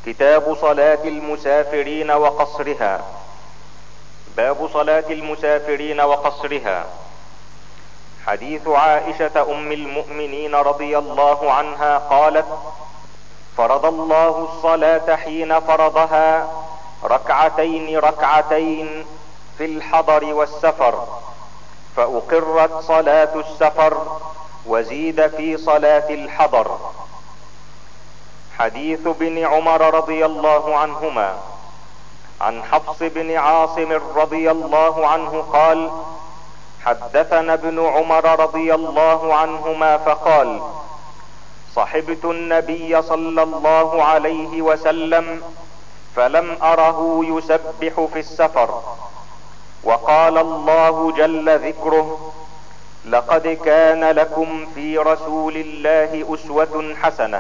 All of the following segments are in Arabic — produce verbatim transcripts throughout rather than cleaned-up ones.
كتاب صلاة المسافرين وقصرها. باب صلاة المسافرين وقصرها. حديث عائشة ام المؤمنين رضي الله عنها قالت: فرض الله الصلاة حين فرضها ركعتين ركعتين في الحضر والسفر، فأقرت صلاة السفر وزيد في صلاة الحضر. حديث ابن عمر رضي الله عنهما عن حفص بن عاصم رضي الله عنه قال: حدثنا ابن عمر رضي الله عنهما فقال: صحبت النبي صلى الله عليه وسلم فلم اره يسبح في السفر، وقال الله جل ذكره: لقد كان لكم في رسول الله أسوة حسنة.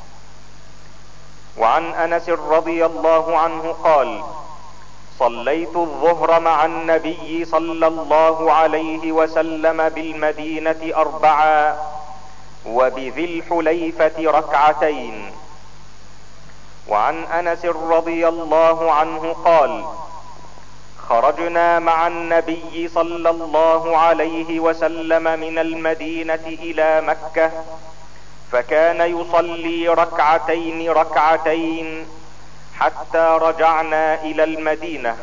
وعن انس رضي الله عنه قال: صليت الظهر مع النبي صلى الله عليه وسلم بالمدينة اربعا وبذي الحليفة ركعتين. وعن انس رضي الله عنه قال: خرجنا مع النبي صلى الله عليه وسلم من المدينة الى مكة، فكان يصلي ركعتين ركعتين حتى رجعنا الى المدينة.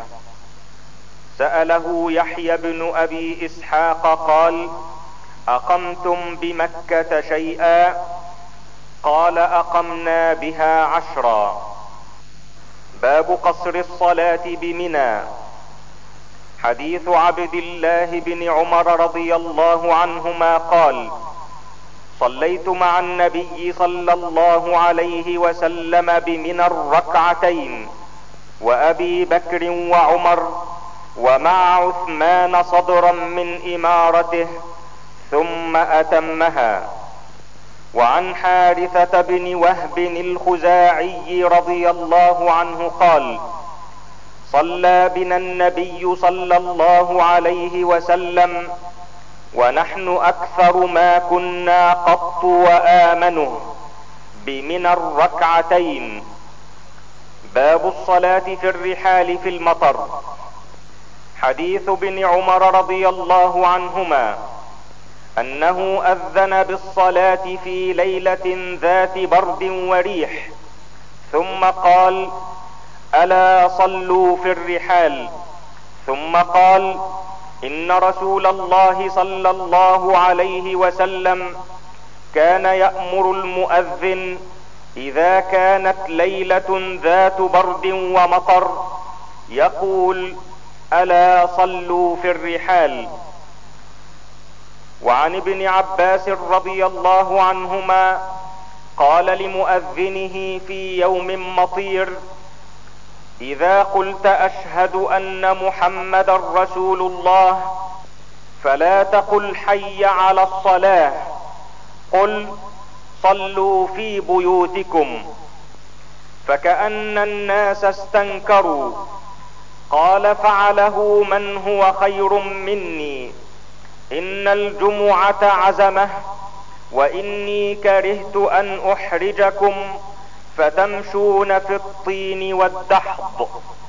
سأله يحيى بن ابي اسحاق قال: اقمتم بمكة شيئا؟ قال: اقمنا بها عشرا. باب قصر الصلاة بمنى. حديث عبد الله بن عمر رضي الله عنهما قال: صليت مع النبي صلى الله عليه وسلم بمنى الركعتين، وابي بكر وعمر ومع عثمان صدرا من امارته، ثم اتمها. وعن حارثة بن وهب الخزاعي رضي الله عنه قال: صلى بنا النبي صلى الله عليه وسلم ونحن اكثر ما كنا قط وامنه بمنى الركعتين. باب الصلاة في الرحال في المطر. حديث ابن عمر رضي الله عنهما انه اذن بالصلاة في ليلة ذات برد وريح، ثم قال: الا صلوا في الرحال. ثم قال: ان رسول الله صلى الله عليه وسلم كان يأمر المؤذن اذا كانت ليلة ذات برد ومطر يقول: الا صلوا في الرحال. وعن ابن عباس رضي الله عنهما قال لمؤذنه في يوم مطير: اذا قلت اشهد ان محمدا رسول الله فلا تقل حي على الصلاة، قل صلوا في بيوتكم. فكأن الناس استنكروا. قال: فعله من هو خير مني، ان الجمعة عزمة، واني كرهت ان احرجكم فتمشون في الطين والدحض.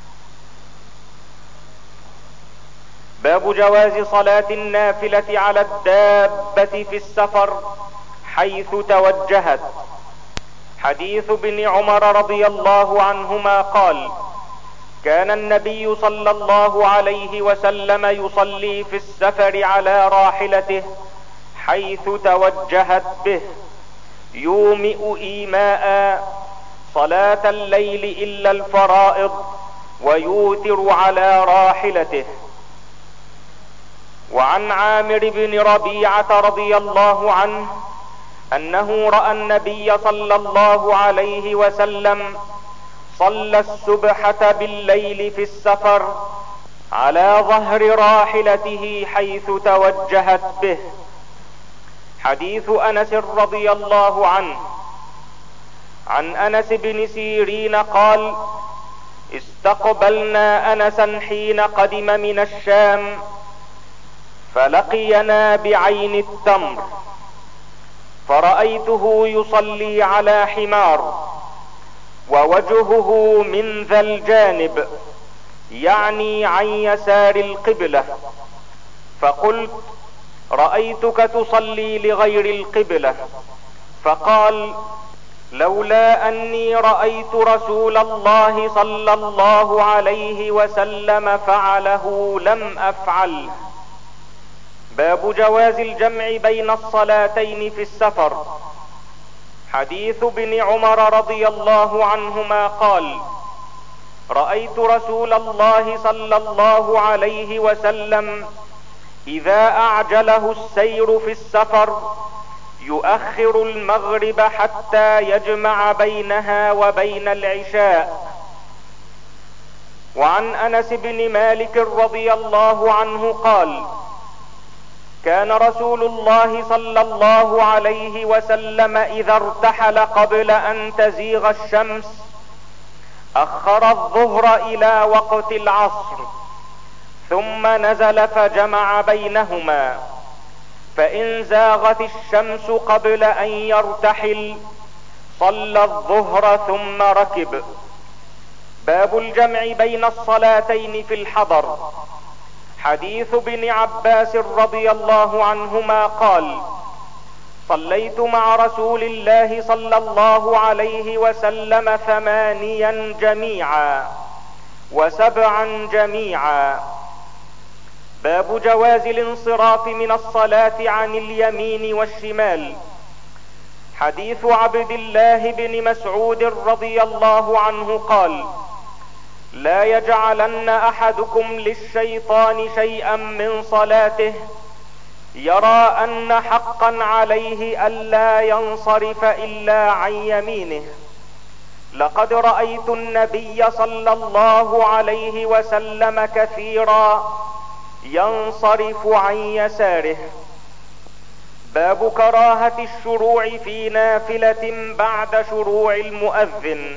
باب جواز صلاة النافلة على الدابة في السفر حيث توجهت. حديث ابن عمر رضي الله عنهما قال: كان النبي صلى الله عليه وسلم يصلي في السفر على راحلته حيث توجهت به، يومئ ايماء صلاة الليل الا الفرائض، ويوتر على راحلته. وعن عامر بن ربيعة رضي الله عنه انه رأى النبي صلى الله عليه وسلم صلى السبحة بالليل في السفر على ظهر راحلته حيث توجهت به. حديث انس رضي الله عنه. عن انس بن سيرين قال: استقبلنا انسا حين قدم من الشام، فلقينا بعين التمر، فرأيته يصلي على حمار، ووجهه من ذا الجانب، يعني عن يسار القبلة. فقلت: رأيتك تصلي لغير القبلة. فقال: لولا اني رأيت رسول الله صلى الله عليه وسلم فعله لم افعله. باب جواز الجمع بين الصلاتين في السفر. حديث ابن عمر رضي الله عنهما قال: رأيت رسول الله صلى الله عليه وسلم اذا اعجله السير في السفر يؤخر المغرب حتى يجمع بينها وبين العشاء. وعن انس بن مالك رضي الله عنه قال: كان رسول الله صلى الله عليه وسلم اذا ارتحل قبل ان تزيغ الشمس اخر الظهر الى وقت العصر، ثم نزل فجمع بينهما، فان زاغت الشمس قبل ان يرتحل صلى الظهر ثم ركب. باب الجمع بين الصلاتين في الحضر. حديث ابن عباس رضي الله عنهما قال: صليت مع رسول الله صلى الله عليه وسلم ثمانيا جميعا وسبعا جميعا. باب جواز الانصراف من الصلاة عن اليمين والشمال. حديث عبد الله بن مسعود رضي الله عنه قال: لا يجعلن احدكم للشيطان شيئا من صلاته يرى ان حقا عليه الا ينصرف الا عن يمينه. لقد رأيت النبي صلى الله عليه وسلم كثيرا ينصرف عن يساره. باب كراهة الشروع في نافلة بعد شروع المؤذن.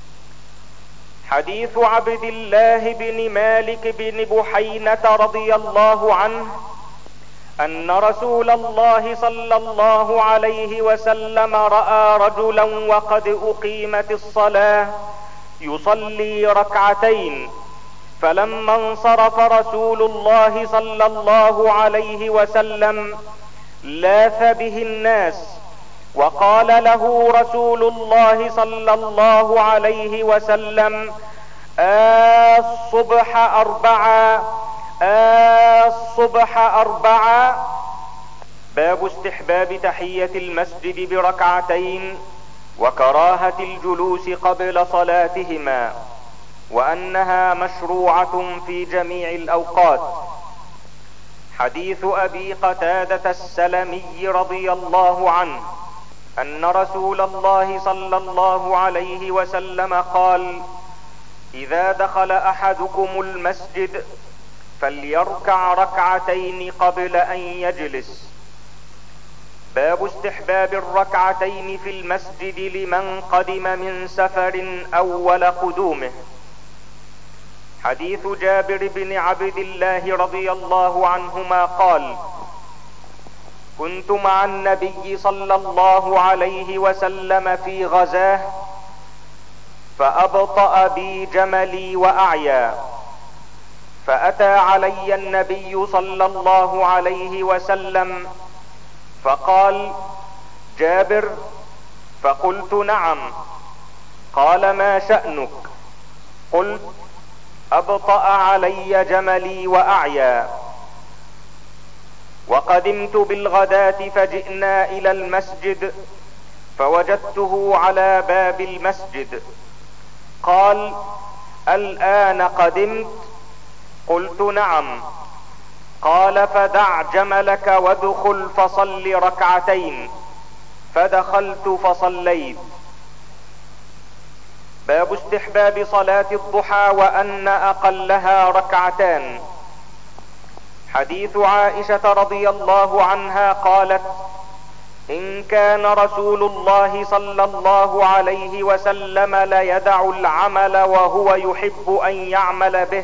حديث عبد الله بن مالك بن بحينة رضي الله عنه ان رسول الله صلى الله عليه وسلم رأى رجلا وقد اقيمت الصلاة يصلي ركعتين، فلما انصرف رسول الله صلى الله عليه وسلم لاث به الناس، وقال له رسول الله صلى الله عليه وسلم: آه الصبح أربعا، آه الصبح أربعا. باب استحباب تحية المسجد بركعتين وكراهة الجلوس قبل صلاتهما، وانها مشروعة في جميع الاوقات. حديث ابي قتادة السلمي رضي الله عنه ان رسول الله صلى الله عليه وسلم قال: اذا دخل احدكم المسجد فليركع ركعتين قبل ان يجلس. باب استحباب الركعتين في المسجد لمن قدم من سفر اول قدومه. حديث جابر بن عبد الله رضي الله عنهما قال: كنت مع النبي صلى الله عليه وسلم في غزاه فأبطأ بي جملي وأعيا، فأتى علي النبي صلى الله عليه وسلم فقال: جابر؟ فقلت: نعم. قال: ما شأنك؟ قلت: أبطأ علي جملي وأعيا. وقدمت بالغداة فجئنا إلى المسجد فوجدته على باب المسجد. قال: الآن قدمت؟ قلت: نعم. قال: فدع جملك وادخل فصل ركعتين. فدخلت فصليت. باب استحباب صلاة الضحى وان اقلها ركعتان. حديث عائشة رضي الله عنها قالت: ان كان رسول الله صلى الله عليه وسلم ليدع العمل وهو يحب ان يعمل به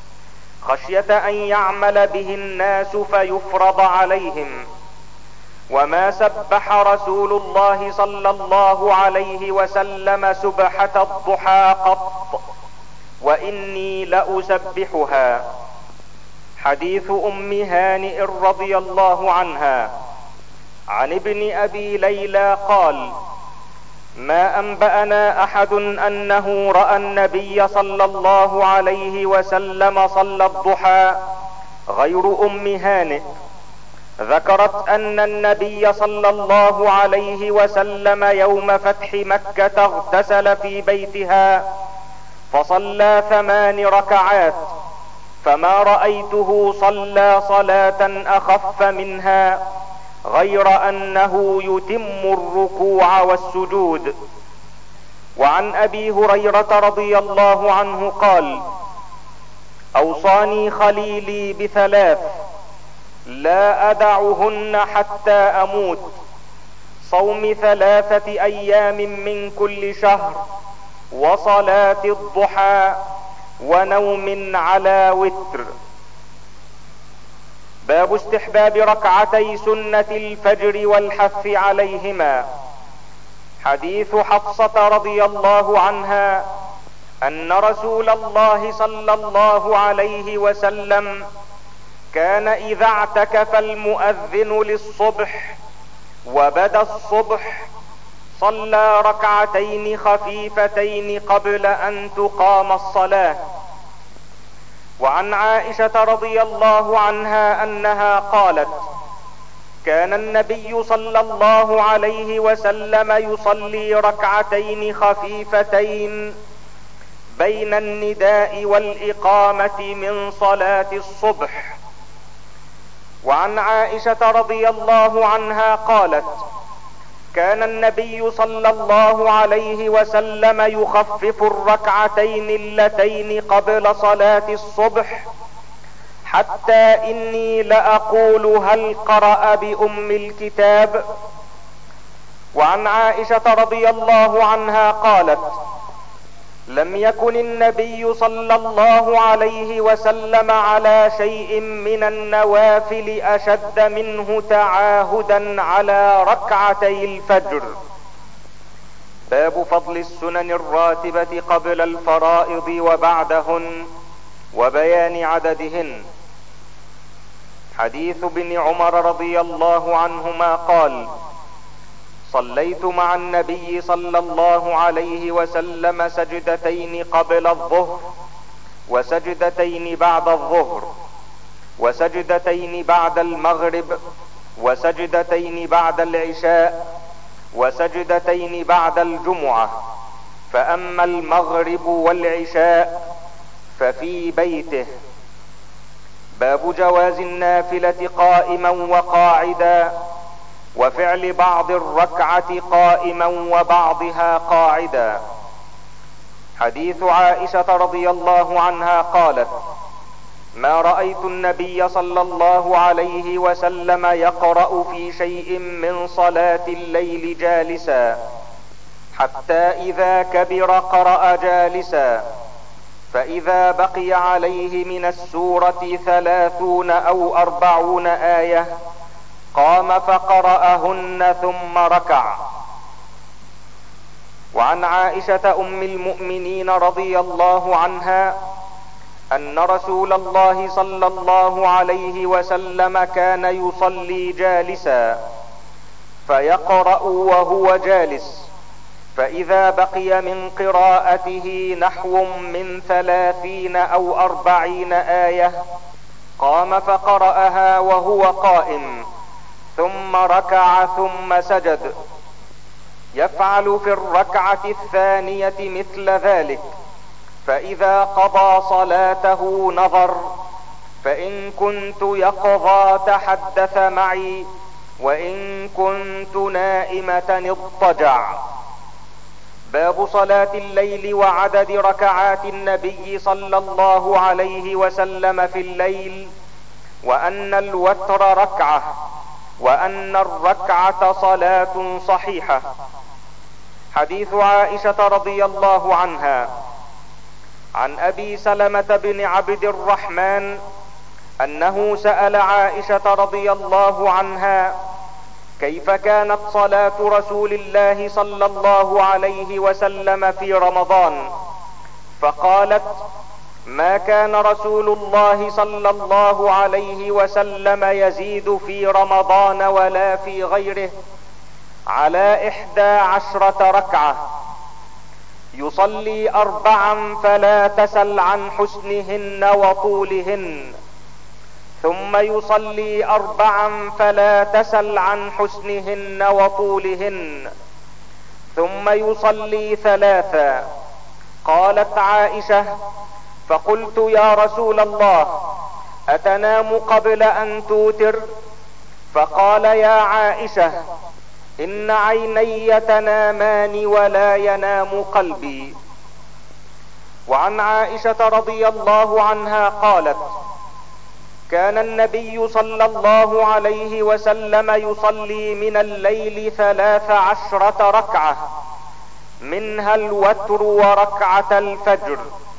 خشية ان يعمل به الناس فيفرض عليهم، وما سبح رسول الله صلى الله عليه وسلم سبحة الضحى قط، واني لاسبحها. حديث ام هانئ رضي الله عنها عن ابن ابي ليلى قال: ما انبأنا احد انه رأى النبي صلى الله عليه وسلم صلى الضحى غير ام هانئ. ذكرت ان النبي صلى الله عليه وسلم يوم فتح مكة اغتسل في بيتها فصلى ثمان ركعات، فما رأيته صلى صلاة اخف منها غير انه يتم الركوع والسجود. وعن ابي هريرة رضي الله عنه قال: اوصاني خليلي بثلاث لا ادعهن حتى اموت: صوم ثلاثة ايام من كل شهر، وصلاة الضحى، ونوم على وتر. باب استحباب ركعتي سنة الفجر والحث عليهما. حديث حفصة رضي الله عنها ان رسول الله صلى الله عليه وسلم كان اذا اعتكف المؤذن للصبح وبدا الصبح صلى ركعتين خفيفتين قبل ان تقام الصلاة. وعن عائشة رضي الله عنها انها قالت: كان النبي صلى الله عليه وسلم يصلي ركعتين خفيفتين بين النداء والاقامة من صلاة الصبح. وعن عائشة رضي الله عنها قالت: كان النبي صلى الله عليه وسلم يخفف الركعتين اللتين قبل صلاة الصبح، حتى اني لاقول هل قرأ بأم الكتاب. وعن عائشة رضي الله عنها قالت: لم يكن النبي صلى الله عليه وسلم على شيء من النوافل اشد منه تعاهدا على ركعتي الفجر. باب فضل السنن الراتبة قبل الفرائض وبعدهن وبيان عددهن. حديث ابن عمر رضي الله عنهما قال: صليت مع النبي صلى الله عليه وسلم سجدتين قبل الظهر، وسجدتين بعد الظهر، وسجدتين بعد المغرب، وسجدتين بعد العشاء، وسجدتين بعد الجمعة. فاما المغرب والعشاء ففي بيته. باب جواز النافلة قائما وقاعدا، وفعل بعض الركعة قائما وبعضها قاعدا. حديث عائشة رضي الله عنها قالت: ما رأيت النبي صلى الله عليه وسلم يقرأ في شيء من صلاة الليل جالسا، حتى اذا كبر قرأ جالسا، فاذا بقي عليه من السورة ثلاثون او اربعون آية قام فقرأهن ثم ركع. وعن عائشة ام المؤمنين رضي الله عنها ان رسول الله صلى الله عليه وسلم كان يصلي جالسا فيقرأ وهو جالس، فاذا بقي من قراءته نحو من ثلاثين او اربعين آية قام فقرأها وهو قائم، ثم ركع ثم سجد. يفعل في الركعة الثانية مثل ذلك، فاذا قضى صلاته نظر، فان كنت يقظى تحدث معي، وان كنت نائمة اضطجع. باب صلاة الليل وعدد ركعات النبي صلى الله عليه وسلم في الليل، وان الوتر ركعة، وان الركعة صلاة صحيحة. حديث عائشة رضي الله عنها عن ابي سلمة بن عبد الرحمن انه سأل عائشة رضي الله عنها: كيف كانت صلاة رسول الله صلى الله عليه وسلم في رمضان؟ فقالت: ما كان رسول الله صلى الله عليه وسلم يزيد في رمضان ولا في غيره على احدى عشرة ركعة، يصلي اربعا فلا تسل عن حسنهن وطولهن، ثم يصلي اربعا فلا تسل عن حسنهن وطولهن، ثم يصلي ثلاثا. قالت عائشة: فقلت: يا رسول الله، اتنام قبل ان توتر؟ فقال: يا عائشة، ان عيني تنامان ولا ينام قلبي. وعن عائشة رضي الله عنها قالت: كان النبي صلى الله عليه وسلم يصلي من الليل ثلاث عشرة ركعة، منها الوتر وركعة الفجر.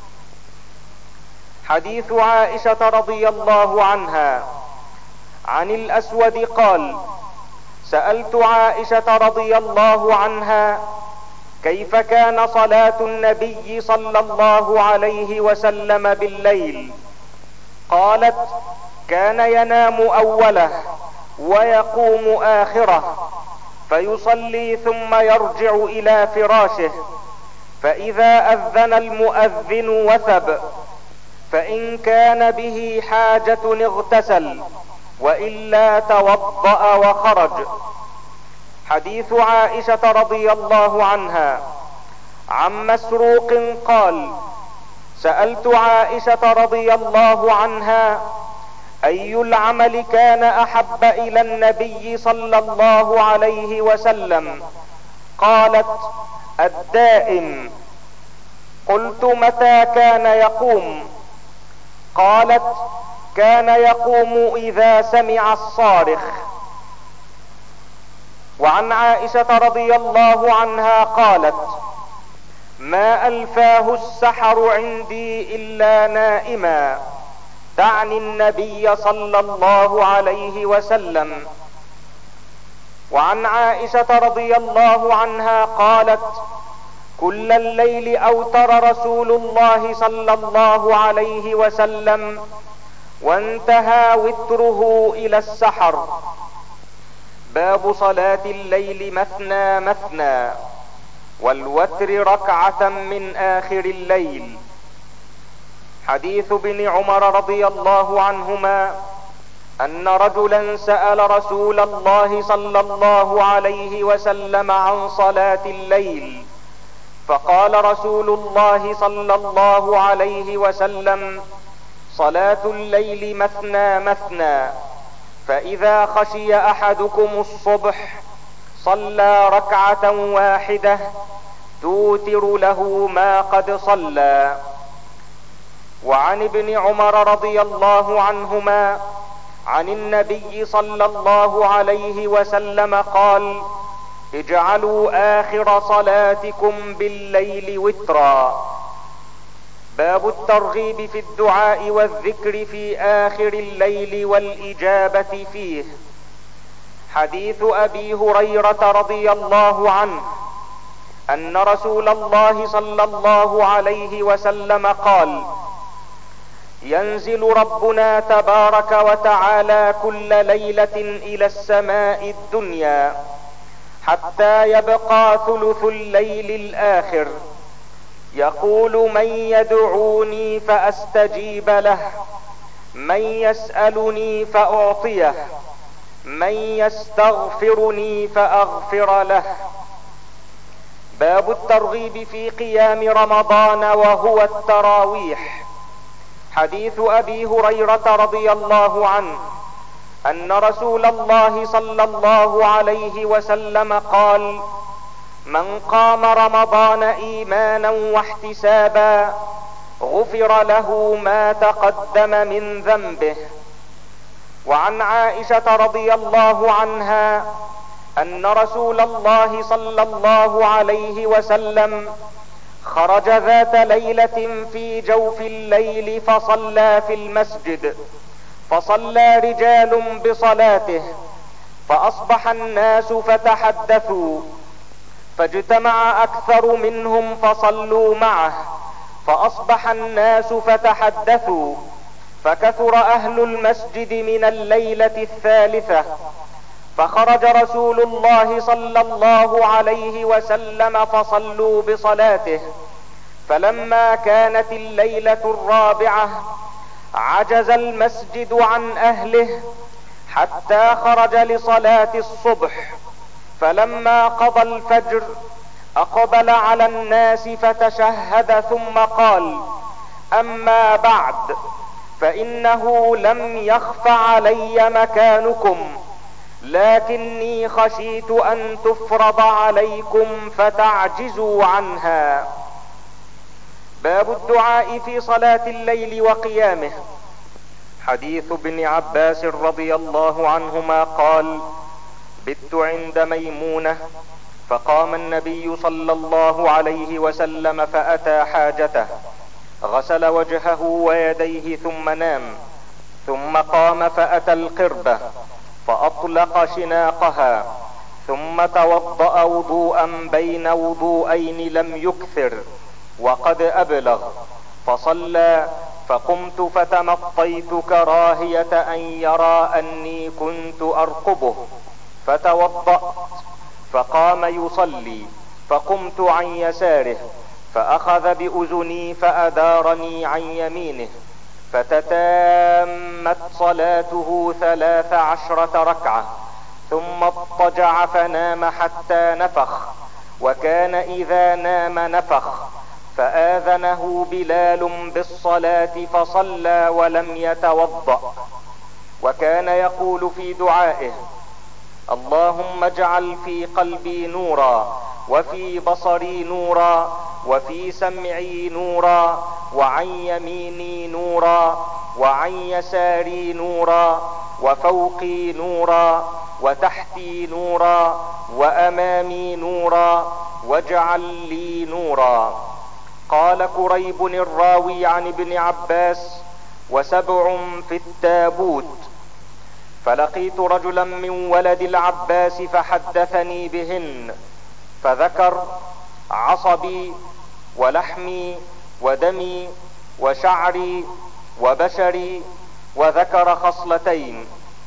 حديث عائشة رضي الله عنها عن الاسود قال: سألت عائشة رضي الله عنها كيف كان صلاة النبي صلى الله عليه وسلم بالليل؟ قالت: كان ينام اوله ويقوم اخره، فيصلي ثم يرجع الى فراشه، فاذا اذن المؤذن وثب، فان كان به حاجة اغتسل، والا توضأ وخرج. حديث عائشة رضي الله عنها عن مسروق قال: سألت عائشة رضي الله عنها اي العمل كان احب الى النبي صلى الله عليه وسلم؟ قالت: الدائم. قلت: متى كان يقوم؟ قالت: كان يقوم اذا سمع الصارخ. وعن عائشة رضي الله عنها قالت: ما الفاه السحر عندي الا نائما، تعني النبي صلى الله عليه وسلم. وعن عائشة رضي الله عنها قالت: كل الليل اوتر رسول الله صلى الله عليه وسلم، وانتهى وتره الى السحر. باب صلاة الليل مثنى مثنى، والوتر ركعة من اخر الليل. حديث ابن عمر رضي الله عنهما ان رجلا سأل رسول الله صلى الله عليه وسلم عن صلاة الليل، فقال رسول الله صلى الله عليه وسلم: صلاة الليل مثنى مثنى، فاذا خشي احدكم الصبح صلى ركعة واحدة توتر له ما قد صلى. وعن ابن عمر رضي الله عنهما عن النبي صلى الله عليه وسلم قال: اجعلوا اخر صلاتكم بالليل وترا. باب الترغيب في الدعاء والذكر في اخر الليل والاجابة فيه. حديث ابي هريرة رضي الله عنه ان رسول الله صلى الله عليه وسلم قال: ينزل ربنا تبارك وتعالى كل ليلة الى السماء الدنيا حتى يبقى ثلث الليل الاخر، يقول: من يدعوني فاستجيب له، من يسألني فاعطيه، من يستغفرني فاغفر له. باب الترغيب في قيام رمضان وهو التراويح. حديث ابي هريرة رضي الله عنه ان رسول الله صلى الله عليه وسلم قال: من قام رمضان ايمانا واحتسابا غفر له ما تقدم من ذنبه. وعن عائشة رضي الله عنها ان رسول الله صلى الله عليه وسلم خرج ذات ليلة في جوف الليل فصلى في المسجد، فصلى رجال بصلاته، فاصبح الناس فتحدثوا، فاجتمع اكثر منهم فصلوا معه، فاصبح الناس فتحدثوا، فكثر اهل المسجد من الليلة الثالثة، فخرج رسول الله صلى الله عليه وسلم فصلوا بصلاته. فلما كانت الليلة الرابعة عجز المسجد عن اهله حتى خرج لصلاة الصبح، فلما قضى الفجر اقبل على الناس فتشهد ثم قال: اما بعد، فانه لم يخف علي مكانكم، لكني خشيت ان تفرض عليكم فتعجزوا عنها. باب الدعاء في صلاة الليل وقيامه. حديث ابن عباس رضي الله عنهما قال: بت عند ميمونة، فقام النبي صلى الله عليه وسلم فاتى حاجته، غسل وجهه ويديه ثم نام، ثم قام فاتى القربة فاطلق شناقها، ثم توضأ وضوءا بين وضوءين لم يكثر وقد ابلغ، فصلى، فقمت فتمطيت كراهية ان يرى اني كنت ارقبه، فتوضأت، فقام يصلي، فقمت عن يساره، فاخذ باذني فادارني عن يمينه، فتتامت صلاته ثلاث عشرة ركعة، ثم اضطجع فنام حتى نفخ، وكان اذا نام نفخ، فآذنه بلال بالصلاة فصلى ولم يتوضأ. وكان يقول في دعائه: اللهم اجعل في قلبي نورا، وفي بصري نورا، وفي سمعي نورا، وعن يميني نورا، وعن يساري نورا، وفوقي نورا، وتحتي نورا، وامامي نورا، واجعل لي نورا. قال كريب الراوي عن ابن عباس: وسبع في التابوت. فلقيت رجلا من ولد العباس فحدثني بهن، فذكر: عصبي ولحمي ودمي وشعري وبشري، وذكر خصلتين.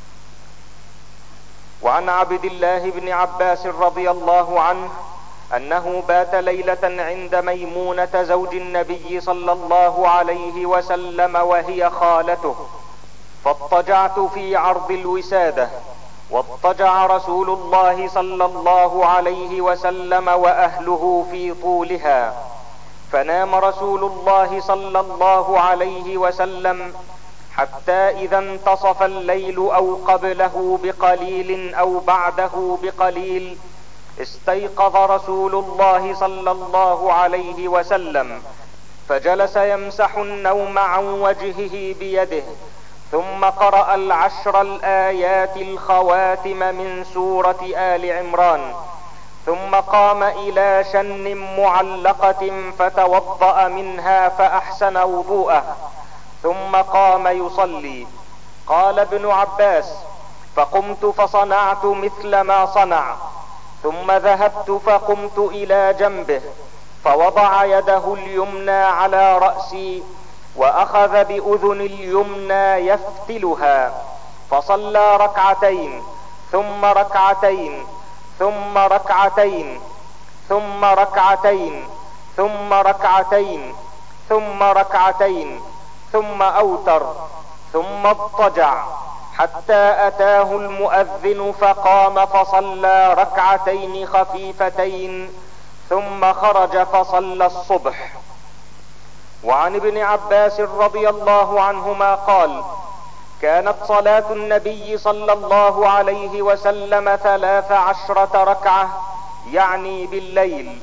وعن عبد الله بن عباس رضي الله عنه انه بات ليلة عند ميمونة زوج النبي صلى الله عليه وسلم وهي خالته، فاضطجعت في عرض الوسادة، واضطجع رسول الله صلى الله عليه وسلم واهله في طولها، فنام رسول الله صلى الله عليه وسلم حتى اذا انتصف الليل او قبله بقليل او بعده بقليل استيقظ رسول الله صلى الله عليه وسلم، فجلس يمسح النوم عن وجهه بيده، ثم قرأ العشر الآيات الخواتم من سورة آل عمران، ثم قام الى شن معلقة فتوضأ منها فاحسن وضوءه، ثم قام يصلي. قال ابن عباس: فقمت فصنعت مثل ما صنع، ثم ذهبت فقمت الى جنبه فوضع يده اليمنى على رأسي واخذ باذن اليمنى يفتلها، فصلى ركعتين ثم ركعتين ثم ركعتين ثم ركعتين ثم ركعتين ثم ركعتين ثم اوتر، ثم اضطجع حتى اتاه المؤذن فقام فصلى ركعتين خفيفتين، ثم خرج فصلى الصبح. وعن ابن عباس رضي الله عنهما قال: كانت صلاة النبي صلى الله عليه وسلم ثلاث عشرة ركعة، يعني بالليل.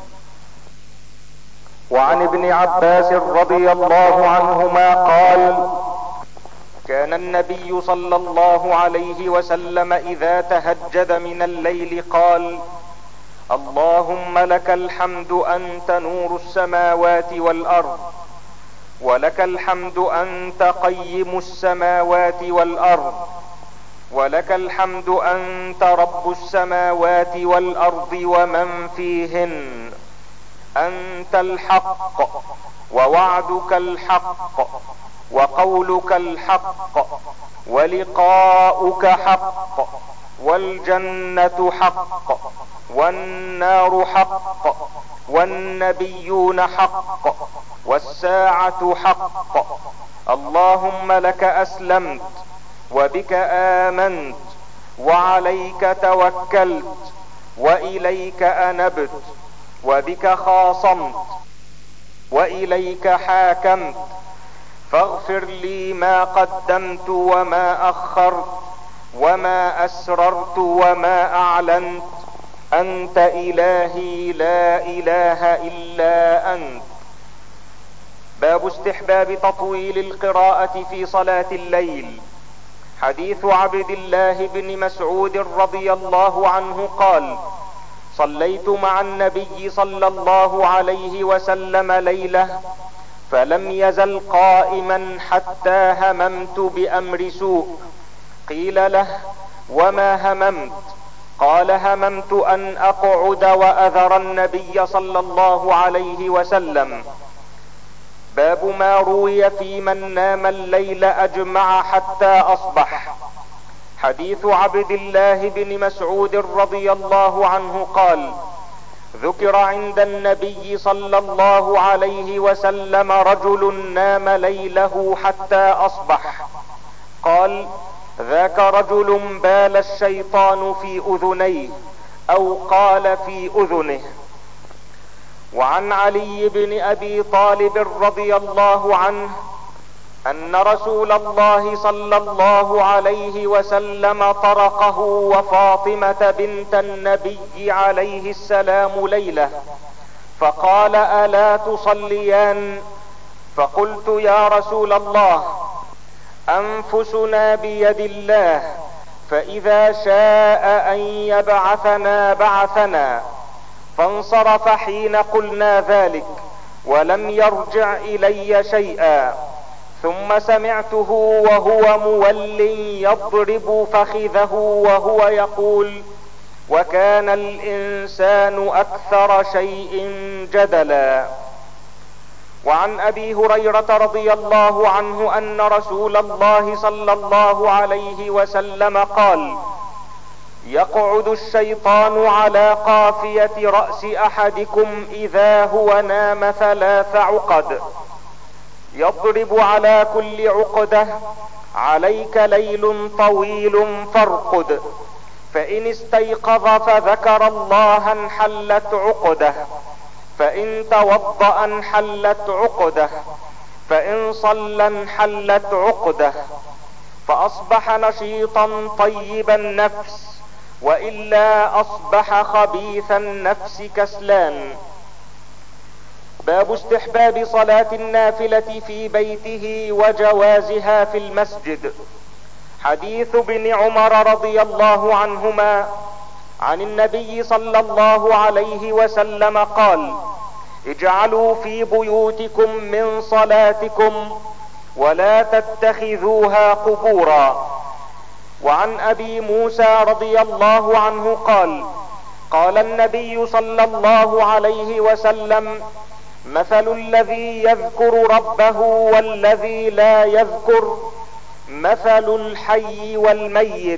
وعن ابن عباس رضي الله عنهما قال: كان النبي صلى الله عليه وسلم اذا تهجد من الليل قال: اللهم لك الحمد انت نور السماوات والارض، ولك الحمد انت قيم السماوات والارض، ولك الحمد انت رب السماوات والارض ومن فيهن، انت الحق ووعدك الحق وقولك الحق ولقاؤك حق والجنة حق والنار حق والنبيون حق والساعة حق. اللهم لك اسلمت وبك امنت وعليك توكلت واليك انبت وبك خاصمت واليك حاكمت، فاغفر لي ما قدمت وما اخرت وما اسررت وما اعلنت، انت الهي لا اله الا انت. باب استحباب تطويل القراءة في صلاة الليل. حديث عبد الله بن مسعود رضي الله عنه قال: صليت مع النبي صلى الله عليه وسلم ليلة فلم يزل قائما حتى هممت بامر سوء. قيل له: وما هممت؟ قال: هممت ان اقعد واذر النبي صلى الله عليه وسلم. باب ما روي في من نام الليل اجمع حتى اصبح. حديث عبد الله بن مسعود رضي الله عنه قال: ذكر عند النبي صلى الله عليه وسلم رجل نام ليله حتى اصبح. قال: ذاك رجل بال الشيطان في اذنيه او قال في اذنه. وعن علي بن ابي طالب رضي الله عنه ان رسول الله صلى الله عليه وسلم طرقه وفاطمة بنت النبي عليه السلام ليلة فقال: الا تصليان؟ فقلت: يا رسول الله، انفسنا بيد الله، فاذا شاء ان يبعثنا بعثنا. فانصرف حين قلنا ذلك ولم يرجع الي شيئا. ثم سمعته وهو مول يضرب فخذه وهو يقول: وكان الانسان اكثر شيء جدلا. وعن ابي هريرة رضي الله عنه ان رسول الله صلى الله عليه وسلم قال: يقعد الشيطان على قافية رأس احدكم اذا هو نام ثلاث عقد، يضرب على كل عقدة: عليك ليل طويل فارقد، فان استيقظ فذكر الله انحلت عقده، فان توضأ انحلت عقده، فان صلى انحلت عقده، فاصبح نشيطا طيب النفس، والا اصبح خبيث النفس كسلان. باب استحباب صلاة النافلة في بيته وجوازها في المسجد. حديث ابن عمر رضي الله عنهما عن النبي صلى الله عليه وسلم قال: اجعلوا في بيوتكم من صلاتكم ولا تتخذوها قبورا. وعن ابي موسى رضي الله عنه قال: قال النبي صلى الله عليه وسلم: مثل الذي يذكر ربه والذي لا يذكر مثل الحي والميت.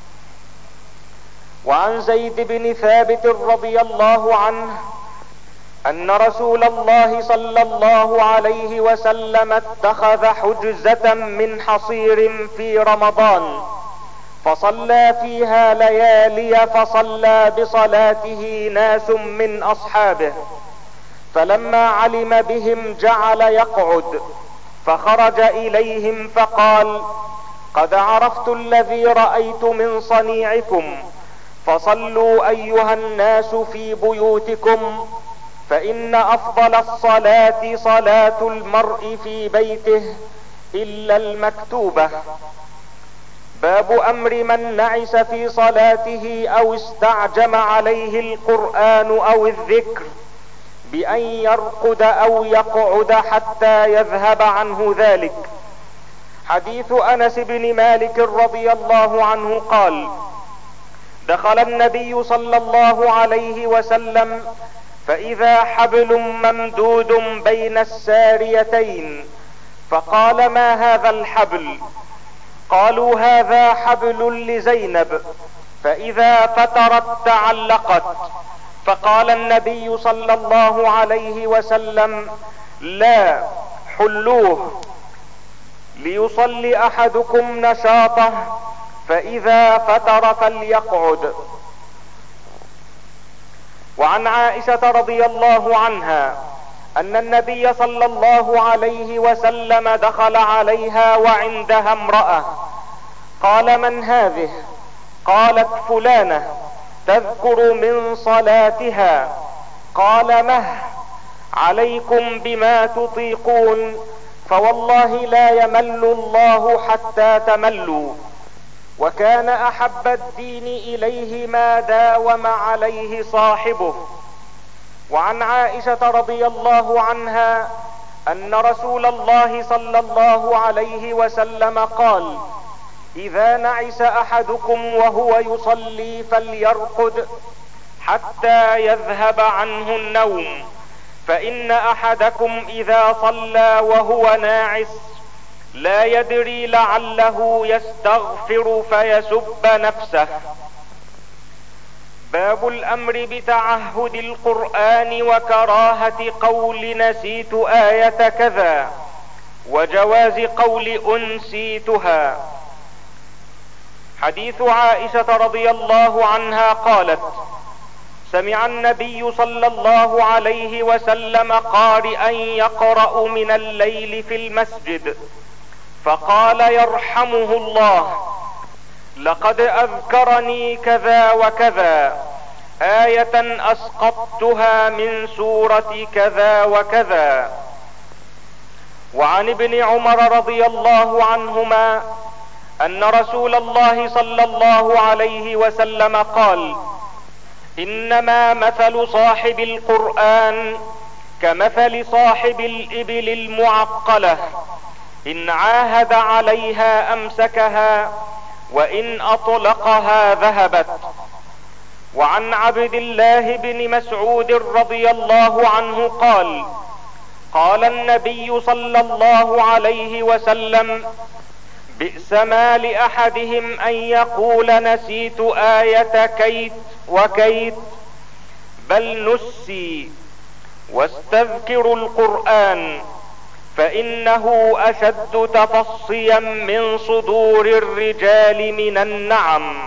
وعن زيد بن ثابت رضي الله عنه ان رسول الله صلى الله عليه وسلم اتخذ حجزة من حصير في رمضان فصلى فيها ليالي، فصلى بصلاته ناس من اصحابه، فلما علم بهم جعل يقعد، فخرج اليهم فقال: قد عرفت الذي رأيت من صنيعكم، فصلوا ايها الناس في بيوتكم، فان افضل الصلاة صلاة المرء في بيته الا المكتوبة. باب امر من نعس في صلاته او استعجم عليه القرآن او الذكر بان يرقد او يقعد حتى يذهب عنه ذلك. حديث انس بن مالك رضي الله عنه قال: دخل النبي صلى الله عليه وسلم فاذا حبل ممدود بين الساريتين، فقال: ما هذا الحبل؟ قالوا: هذا حبل لزينب، فاذا فترت تعلقت. فقال النبي صلى الله عليه وسلم: لا، حلوه ليصلي احدكم نشاطه، فاذا فتر فليقعد. وعن عائشة رضي الله عنها ان النبي صلى الله عليه وسلم دخل عليها وعندها امرأة، قال: من هذه؟ قالت: فلانة تذكر من صلاتها. قال: مه، عليكم بما تطيقون، فوالله لا يمل الله حتى تملوا. وكان احب الدين اليه ما داوم عليه صاحبه. وعن عائشة رضي الله عنها ان رسول الله صلى الله عليه وسلم قال: اذا نعس احدكم وهو يصلي فليرقد حتى يذهب عنه النوم، فان احدكم اذا صلى وهو ناعس لا يدري لعله يستغفر فيسب نفسه. باب الامر بتعهد القرآن وكراهة قول نسيت آية كذا، وجواز قول انسيتها. حديث عائشة رضي الله عنها قالت: سمع النبي صلى الله عليه وسلم قارئا يقرأ من الليل في المسجد، فقال: يرحمه الله، لقد اذكرني كذا وكذا، آية اسقطتها من سورة كذا وكذا. وعن ابن عمر رضي الله عنهما ان رسول الله صلى الله عليه وسلم قال: انما مثل صاحب القرآن كمثل صاحب الابل المعقلة، ان عاهد عليها امسكها، وان اطلقها ذهبت. وعن عبد الله بن مسعود رضي الله عنه قال: قال النبي صلى الله عليه وسلم: بئس ما لاحدهم ان يقول نسيت آية كيت وكيت، بل نسي واستذكروا القرآن، فانه اشد تفصيا من صدور الرجال من النعم.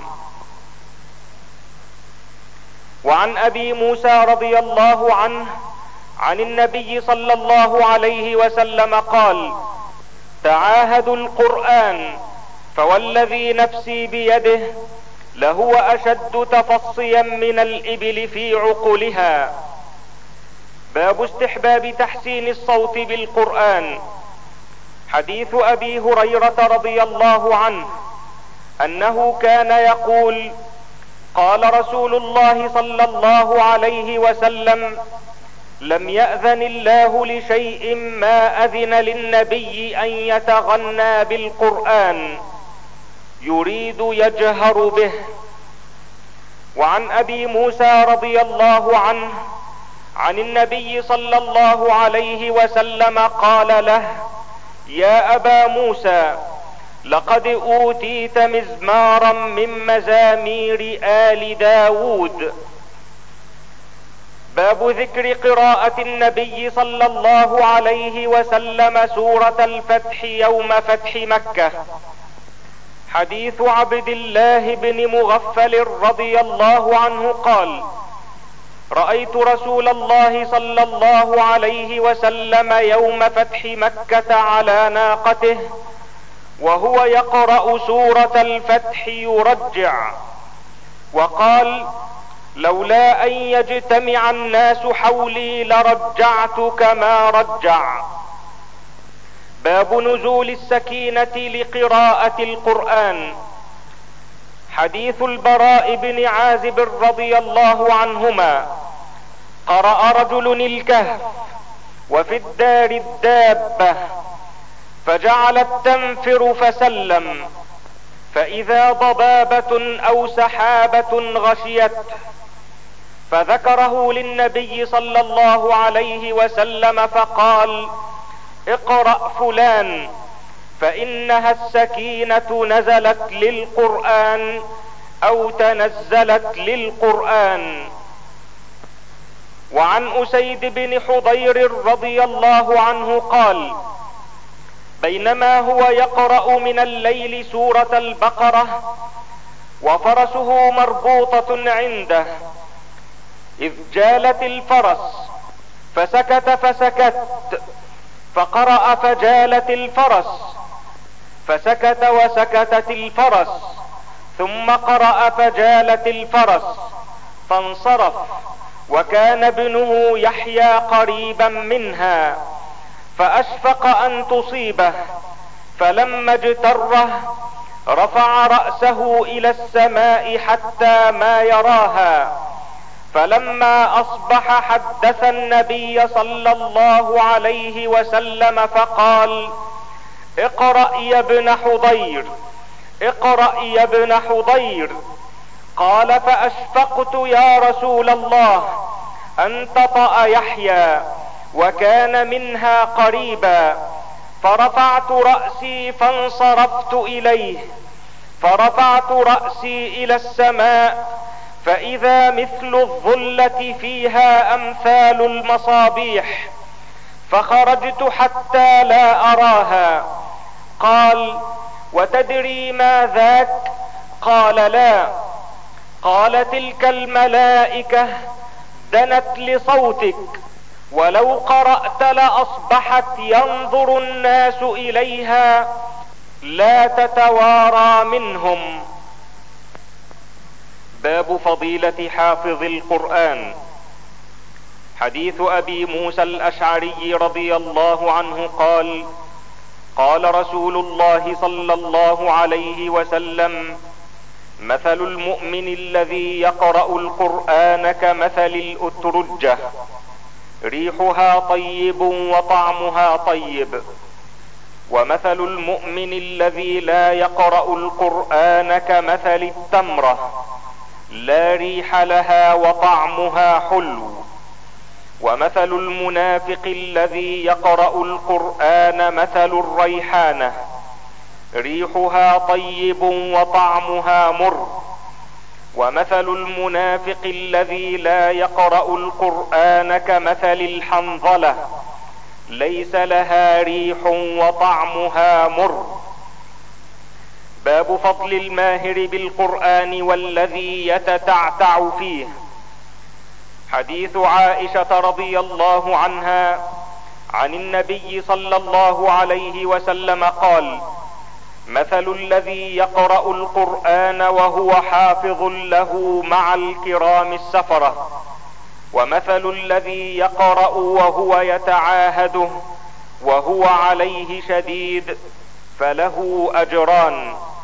وعن ابي موسى رضي الله عنه عن النبي صلى الله عليه وسلم قال: تعاهدوا القرآن، فوالذي نفسي بيده لهو اشد تفصيا من الابل في عقلها. باب استحباب تحسين الصوت بالقرآن. حديث ابي هريرة رضي الله عنه انه كان يقول: قال رسول الله صلى الله عليه وسلم: لم يأذن الله لشيء ما اذن للنبي ان يتغنى بالقرآن، يريد يجهر به. وعن ابي موسى رضي الله عنه عن النبي صلى الله عليه وسلم قال له: يا ابا موسى، لقد اوتيت مزمارا من مزامير آل داود. باب ذكر قراءة النبي صلى الله عليه وسلم سورة الفتح يوم فتح مكة. حديث عبد الله بن مغفل رضي الله عنه قال: رأيت رسول الله صلى الله عليه وسلم يوم فتح مكة على ناقته وهو يقرأ سورة الفتح يرجع، وقال: لولا ان يجتمع الناس حولي لرجعت كما رجع. باب نزول السكينة لقراءة القرآن. حديث البراء بن عازب رضي الله عنهما: قرأ رجل الكهف وفي الدار الدابة، فجعلت تنفر فسلم، فاذا ضبابة او سحابة غشيته، فذكره للنبي صلى الله عليه وسلم فقال: اقرأ فلان فانها السكينة نزلت للقرآن او تنزلت للقرآن. وعن اسيد بن حضير رضي الله عنه قال: بينما هو يقرأ من الليل سورة البقرة وفرسه مربوطة عنده، اذ جالت الفرس فسكت فسكت، فقرأ فجالت الفرس فسكت وسكتت الفرس، ثم قرأ فجالت الفرس، فانصرف، وكان ابنه يحيى قريبا منها، فاشفق ان تصيبه، فلما اجتره رفع رأسه الى السماء حتى ما يراها، فلما اصبح حدث النبي صلى الله عليه وسلم فقال: اقرأ يا ابن حضير، اقرأ يا ابن حضير. قال: فاشفقت يا رسول الله ان تطأ يحيى، وكان منها قريبا، فرفعت رأسي فانصرفت اليه، فرفعت رأسي الى السماء فاذا مثل الظلة فيها امثال المصابيح، فخرجت حتى لا اراها. قال: وتدري ما ذاك؟ قال: لا. قال: تلك الملائكة دنت لصوتك، ولو قرأت لاصبحت ينظر الناس اليها لا تتوارى منهم. باب فضيلة حافظ القرآن. حديث ابي موسى الاشعري رضي الله عنه قال: قال رسول الله صلى الله عليه وسلم: مثل المؤمن الذي يقرأ القرآن كمثل الأترجة، ريحها طيب وطعمها طيب. ومثل المؤمن الذي لا يقرأ القرآن كمثل التمرة، لا ريح لها وطعمها حلو. ومثل المنافق الذي يقرأ القرآن مثل الريحانة، ريحها طيب وطعمها مر. ومثل المنافق الذي لا يقرأ القرآن كمثل الحنظلة، ليس لها ريح وطعمها مر. باب فضل الماهر بالقرآن والذي يتتعتع فيه. حديث عائشة رضي الله عنها عن النبي صلى الله عليه وسلم قال: مثل الذي يقرأ القرآن وهو حافظ له مع الكرام السفرة، ومثل الذي يقرأ وهو يتعاهده وهو عليه شديد، فله اجران: